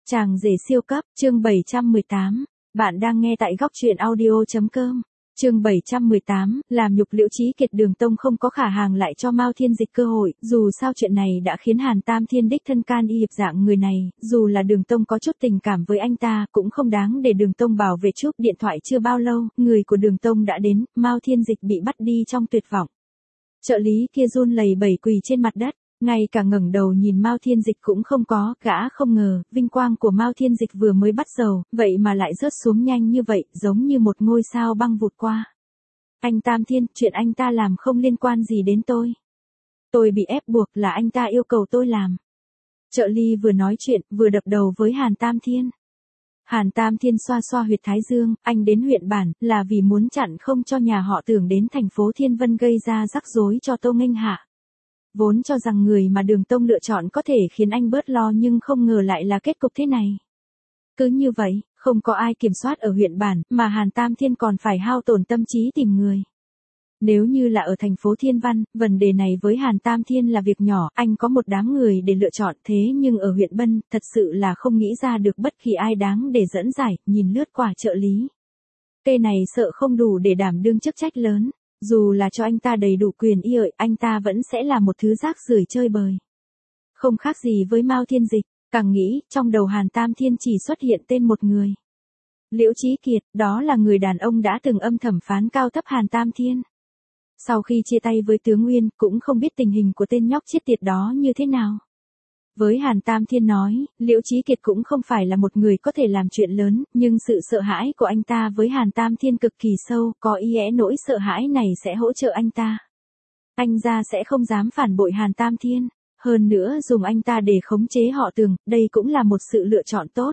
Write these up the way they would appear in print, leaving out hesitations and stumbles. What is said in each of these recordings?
Chàng rể siêu cấp, chương 718. Bạn đang nghe tại góc truyện audio.com. Chương 718, làm nhục Liễu Chí Kiệt. Đường Tông không có khả hàng lại cho Mao Thiên Dịch cơ hội, dù sao chuyện này đã khiến Hàn Tam Thiên đích thân can y hiệp dạng người này, dù là Đường Tông có chút tình cảm với anh ta, cũng không đáng để Đường Tông bảo vệ trước. Điện thoại chưa bao lâu, người của Đường Tông đã đến, Mao Thiên Dịch bị bắt đi trong tuyệt vọng. Trợ lý kia run lẩy bẩy quỳ trên mặt đất, ngay cả ngẩng đầu nhìn Mao Thiên Dịch cũng không có, gã không ngờ, vinh quang của Mao Thiên Dịch vừa mới bắt đầu, vậy mà lại rớt xuống nhanh như vậy, giống như một ngôi sao băng vụt qua. Anh Tam Thiên, chuyện anh ta làm không liên quan gì đến tôi. Tôi bị ép buộc, là anh ta yêu cầu tôi làm. Trợ lý vừa nói chuyện, vừa đập đầu với Hàn Tam Thiên. Hàn Tam Thiên xoa xoa huyệt thái dương, anh đến huyện bản, là vì muốn chặn không cho nhà họ Tưởng đến thành phố Thiên Vân gây ra rắc rối cho Tô Nghênh Hạ. Vốn cho rằng người mà Đường Tông lựa chọn có thể khiến anh bớt lo, nhưng không ngờ lại là kết cục thế này. Cứ như vậy, không có ai kiểm soát ở huyện bản, mà Hàn Tam Thiên còn phải hao tổn tâm trí tìm người. Nếu như là ở thành phố Thiên Văn, vấn đề này với Hàn Tam Thiên là việc nhỏ, anh có một đám người để lựa chọn, thế nhưng ở huyện Bân, thật sự là không nghĩ ra được bất kỳ ai đáng để dẫn giải. Nhìn lướt qua trợ lý. Cây này sợ không đủ để đảm đương chức trách lớn. Dù là cho anh ta đầy đủ quyền y ợi, anh ta vẫn sẽ là một thứ rác rưởi chơi bời. Không khác gì với Mao Thiên Dịch, càng nghĩ, trong đầu Hàn Tam Thiên chỉ xuất hiện tên một người. Liễu Chí Kiệt, đó là người đàn ông đã từng âm thầm phán cao thấp Hàn Tam Thiên. Sau khi chia tay với Tướng Nguyên, cũng không biết tình hình của tên nhóc chết tiệt đó như thế nào. Với Hàn Tam Thiên nói, Liễu Chí Kiệt cũng không phải là một người có thể làm chuyện lớn, nhưng sự sợ hãi của anh ta với Hàn Tam Thiên cực kỳ sâu, có ý ẽ nỗi sợ hãi này sẽ hỗ trợ anh ta. Anh ra sẽ không dám phản bội Hàn Tam Thiên, hơn nữa dùng anh ta để khống chế họ Tưởng, đây cũng là một sự lựa chọn tốt.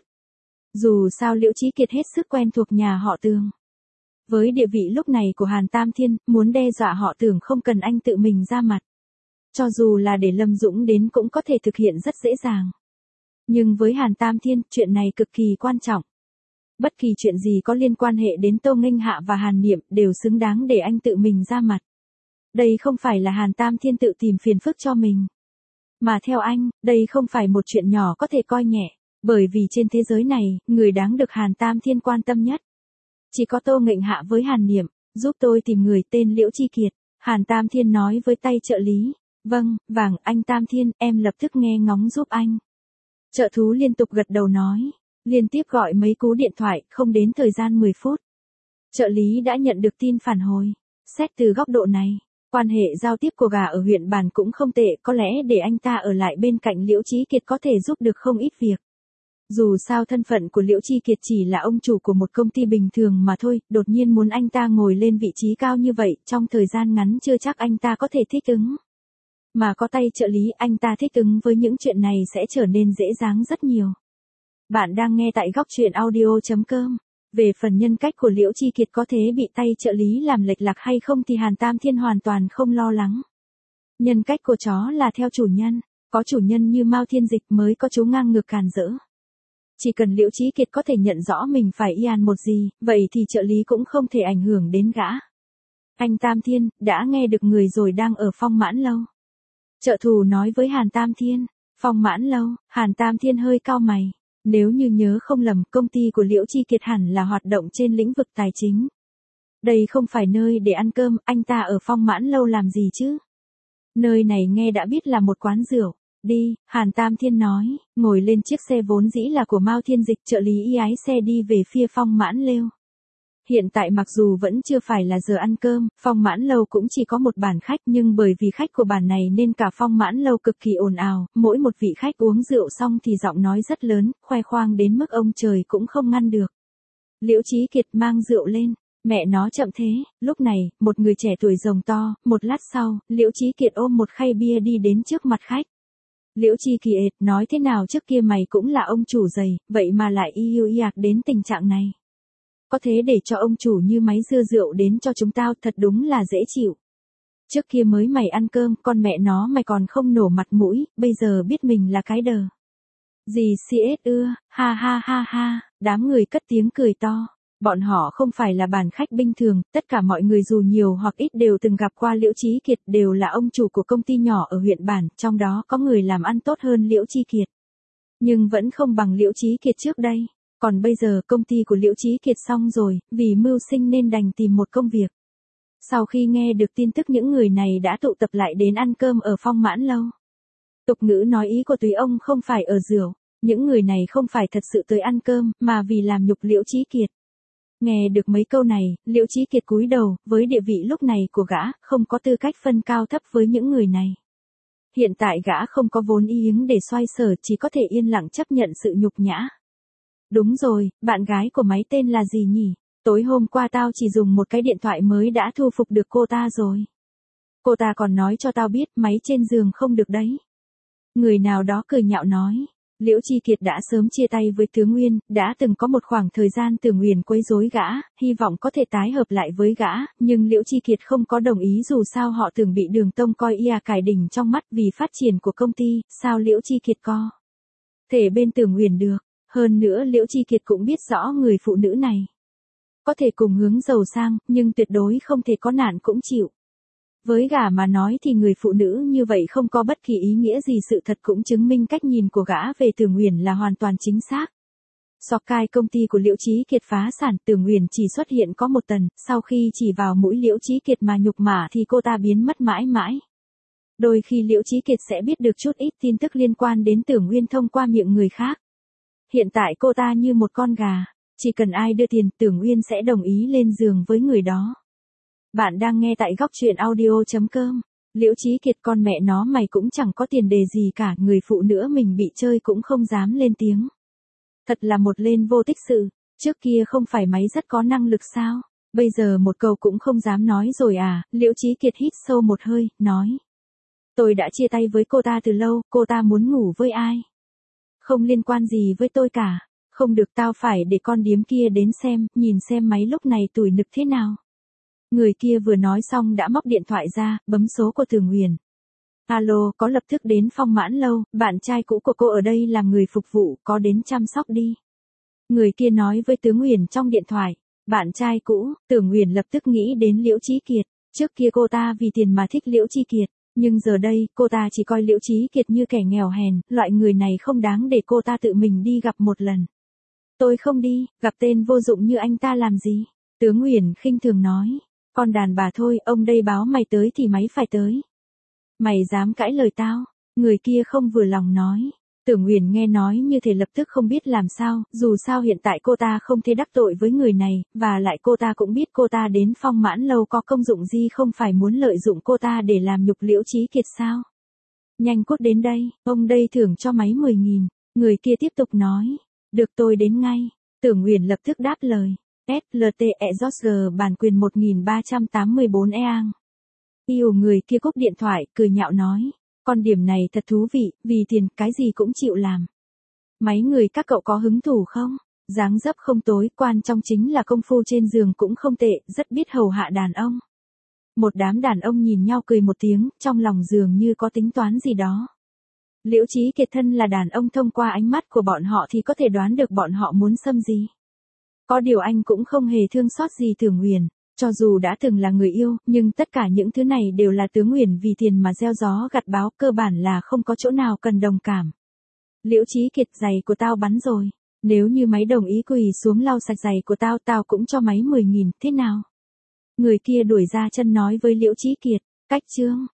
Dù sao Liễu Chí Kiệt hết sức quen thuộc nhà họ Tưởng. Với địa vị lúc này của Hàn Tam Thiên, muốn đe dọa họ Tưởng không cần anh tự mình ra mặt. Cho dù là để Lâm Dũng đến cũng có thể thực hiện rất dễ dàng. Nhưng với Hàn Tam Thiên, chuyện này cực kỳ quan trọng. Bất kỳ chuyện gì có liên quan hệ đến Tô Nghênh Hạ và Hàn Niệm đều xứng đáng để anh tự mình ra mặt. Đây không phải là Hàn Tam Thiên tự tìm phiền phức cho mình. Mà theo anh, đây không phải một chuyện nhỏ có thể coi nhẹ. Bởi vì trên thế giới này, người đáng được Hàn Tam Thiên quan tâm nhất chỉ có Tô Nghênh Hạ với Hàn Niệm. Giúp tôi tìm người tên Liễu Chí Kiệt, Hàn Tam Thiên nói với tay trợ lý. Vâng, vàng, anh Tam Thiên, em lập tức nghe ngóng giúp anh. Trợ thú liên tục gật đầu nói, liên tiếp gọi mấy cú điện thoại, không đến thời gian 10 phút. Trợ lý đã nhận được tin phản hồi. Xét từ góc độ này, quan hệ giao tiếp của gà ở huyện bản cũng không tệ, có lẽ để anh ta ở lại bên cạnh Liễu Chí Kiệt có thể giúp được không ít việc. Dù sao thân phận của Liễu Chí Kiệt chỉ là ông chủ của một công ty bình thường mà thôi, đột nhiên muốn anh ta ngồi lên vị trí cao như vậy, trong thời gian ngắn chưa chắc anh ta có thể thích ứng. Mà có tay trợ lý, anh ta thích ứng với những chuyện này sẽ trở nên dễ dàng rất nhiều. Bạn đang nghe tại góc truyện audio.com. Về phần nhân cách của Liễu Chí Kiệt có thể bị tay trợ lý làm lệch lạc hay không thì Hàn Tam Thiên hoàn toàn không lo lắng. Nhân cách của chó là theo chủ nhân, có chủ nhân như Mao Thiên Dịch mới có chú ngang ngược càn rỡ. Chỉ cần Liễu Chí Kiệt có thể nhận rõ mình phải y an một gì, vậy thì trợ lý cũng không thể ảnh hưởng đến gã. Anh Tam Thiên, đã nghe được người rồi, đang ở Phong Mãn Lâu. Trợ thủ nói với Hàn Tam Thiên. Phong Mãn Lâu, Hàn Tam Thiên hơi cau mày. Nếu như nhớ không lầm, công ty của Liễu Chí Kiệt hẳn là hoạt động trên lĩnh vực tài chính. Đây không phải nơi để ăn cơm, anh ta ở Phong Mãn Lâu làm gì chứ? Nơi này nghe đã biết là một quán rượu. Đi, Hàn Tam Thiên nói, ngồi lên chiếc xe vốn dĩ là của Mao Thiên Dịch. Trợ lý y ái xe đi về phía Phong Mãn Lâu. Hiện tại mặc dù vẫn chưa phải là giờ ăn cơm, Phong Mãn Lâu cũng chỉ có một bàn khách, nhưng bởi vì khách của bàn này nên cả Phong Mãn Lâu cực kỳ ồn ào, mỗi một vị khách uống rượu xong thì giọng nói rất lớn, khoe khoang đến mức ông trời cũng không ngăn được. Liễu Chí Kiệt mang rượu lên, mẹ nó chậm thế. Lúc này, một người trẻ tuổi rồng to, một lát sau, Liễu Chí Kiệt ôm một khay bia đi đến trước mặt khách. Liễu Chí Kiệt, nói thế nào trước kia mày cũng là ông chủ giày, vậy mà lại yêu y ạc đến tình trạng này. Có thế để cho ông chủ như máy dưa rượu đến cho chúng tao, thật đúng là dễ chịu. Trước kia mới mày ăn cơm, con mẹ nó mày còn không nổ mặt mũi, bây giờ biết mình là cái đờ. Gì CS ưa, ha ha ha ha, đám người cất tiếng cười to. Bọn họ không phải là bàn khách bình thường, tất cả mọi người dù nhiều hoặc ít đều từng gặp qua Liễu Chí Kiệt, đều là ông chủ của công ty nhỏ ở huyện bản, trong đó có người làm ăn tốt hơn Liễu Chí Kiệt. Nhưng vẫn không bằng Liễu Chí Kiệt trước đây. Còn bây giờ công ty của Liễu Chí Kiệt xong rồi, vì mưu sinh nên đành tìm một công việc. Sau khi nghe được tin tức những người này đã tụ tập lại đến ăn cơm ở Phong Mãn Lâu. Tục ngữ nói ý của Túy ông không phải ở rượu, những người này không phải thật sự tới ăn cơm, mà vì làm nhục Liễu Chí Kiệt. Nghe được mấy câu này, Liễu Chí Kiệt cúi đầu, với địa vị lúc này của gã, không có tư cách phân cao thấp với những người này. Hiện tại gã không có vốn liếng để xoay sở, chỉ có thể yên lặng chấp nhận sự nhục nhã. Đúng rồi, bạn gái của máy tên là gì nhỉ? Tối hôm qua tao chỉ dùng một cái điện thoại mới đã thu phục được cô ta rồi. Cô ta còn nói cho tao biết máy trên giường không được đấy. Người nào đó cười nhạo nói. Liễu Chi Kiệt đã sớm chia tay với Tướng Nguyên, đã từng có một khoảng thời gian Tưởng Nguyền quấy rối gã, hy vọng có thể tái hợp lại với gã, nhưng Liễu Chi Kiệt không có đồng ý dù sao họ từng bị Đường Tông coi ia cải đỉnh trong mắt vì phát triển của công ty, sao Liễu Chi Kiệt co thể bên Tưởng Nguyền được. Hơn nữa Liễu Chi Kiệt cũng biết rõ người phụ nữ này có thể cùng hướng giàu sang, nhưng tuyệt đối không thể có nạn cũng chịu. Với gã mà nói thì người phụ nữ như vậy không có bất kỳ ý nghĩa gì, sự thật cũng chứng minh cách nhìn của gã về Tưởng Nguyền là hoàn toàn chính xác. Sokai công ty của Liễu Chí Kiệt phá sản, Tưởng Nguyền chỉ xuất hiện có một tuần, sau khi chỉ vào mũi Liễu Chí Kiệt mà nhục mạ thì cô ta biến mất mãi mãi. Đôi khi Liễu Chí Kiệt sẽ biết được chút ít tin tức liên quan đến Tưởng Nguyên thông qua miệng người khác. Hiện tại cô ta như một con gà, chỉ cần ai đưa tiền Tưởng Nguyên sẽ đồng ý lên giường với người đó. Bạn đang nghe tại góc truyện audio.com. Liễu Chí Kiệt con mẹ nó mày cũng chẳng có tiền đề gì cả, người phụ nữ mình bị chơi cũng không dám lên tiếng. Thật là một lên vô tích sự, trước kia không phải máy rất có năng lực sao, bây giờ một câu cũng không dám nói rồi à, Liễu Chí Kiệt hít sâu một hơi, nói. Tôi đã chia tay với cô ta từ lâu, cô ta muốn ngủ với ai? Không liên quan gì với tôi cả, không được, tao phải để con điếm kia đến xem, nhìn xem máy lúc này tủi nực thế nào. Người kia vừa nói xong đã móc điện thoại ra, bấm số của Tưởng Nguyền. Alo, có lập tức đến Phong Mãn Lâu, bạn trai cũ của cô ở đây làm người phục vụ, có đến chăm sóc đi. Người kia nói với Tưởng Nguyền trong điện thoại. Bạn trai cũ, Tưởng Nguyền lập tức nghĩ đến Liễu Chí Kiệt. Trước kia cô ta vì tiền mà thích Liễu Chí Kiệt, nhưng giờ đây cô ta chỉ coi Liễu Chí Kiệt như kẻ nghèo hèn, loại người này không đáng để cô ta tự mình đi gặp một lần. Tôi không đi, gặp tên vô dụng như anh ta làm gì? Tưởng Nguyền khinh thường nói. Con đàn bà thôi, ông đây báo mày tới thì máy phải tới. Mày dám cãi lời tao? Người kia không vừa lòng nói. Tưởng Nguyền nghe nói như thể lập tức không biết làm sao, dù sao hiện tại cô ta không thể đắc tội với người này, và lại cô ta cũng biết cô ta đến Phong Mãn Lâu có công dụng gì, không phải muốn lợi dụng cô ta để làm nhục Liễu Chí Kiệt sao? Nhanh cút đến đây, ông đây thưởng cho máy 10.000. Người kia tiếp tục nói. Được, tôi đến ngay. Tưởng Nguyền lập tức đáp lời. SLTE George bản quyền 1384 eang. Yêu, người kia cúp điện thoại, cười nhạo nói. Con điểm này thật thú vị, vì tiền, cái gì cũng chịu làm. Mấy người các cậu có hứng thú không? Dáng dấp không tối, quan trọng chính là công phu trên giường cũng không tệ, rất biết hầu hạ đàn ông. Một đám đàn ông nhìn nhau cười một tiếng, trong lòng dường như có tính toán gì đó. Liễu Chí Kiệt thân là đàn ông, thông qua ánh mắt của bọn họ thì có thể đoán được bọn họ muốn xâm gì. Có điều anh cũng không hề thương xót gì Tưởng Nguyền, cho dù đã từng là người yêu, nhưng tất cả những thứ này đều là Tưởng Nguyền vì tiền mà gieo gió gặt bão, cơ bản là không có chỗ nào cần đồng cảm. Liễu Chí Kiệt, giày của tao bắn rồi, nếu như máy đồng ý quỳ xuống lau sạch giày của tao, tao cũng cho máy 10.000, thế nào? Người kia đuổi ra chân nói với Liễu Chí Kiệt, cách chương.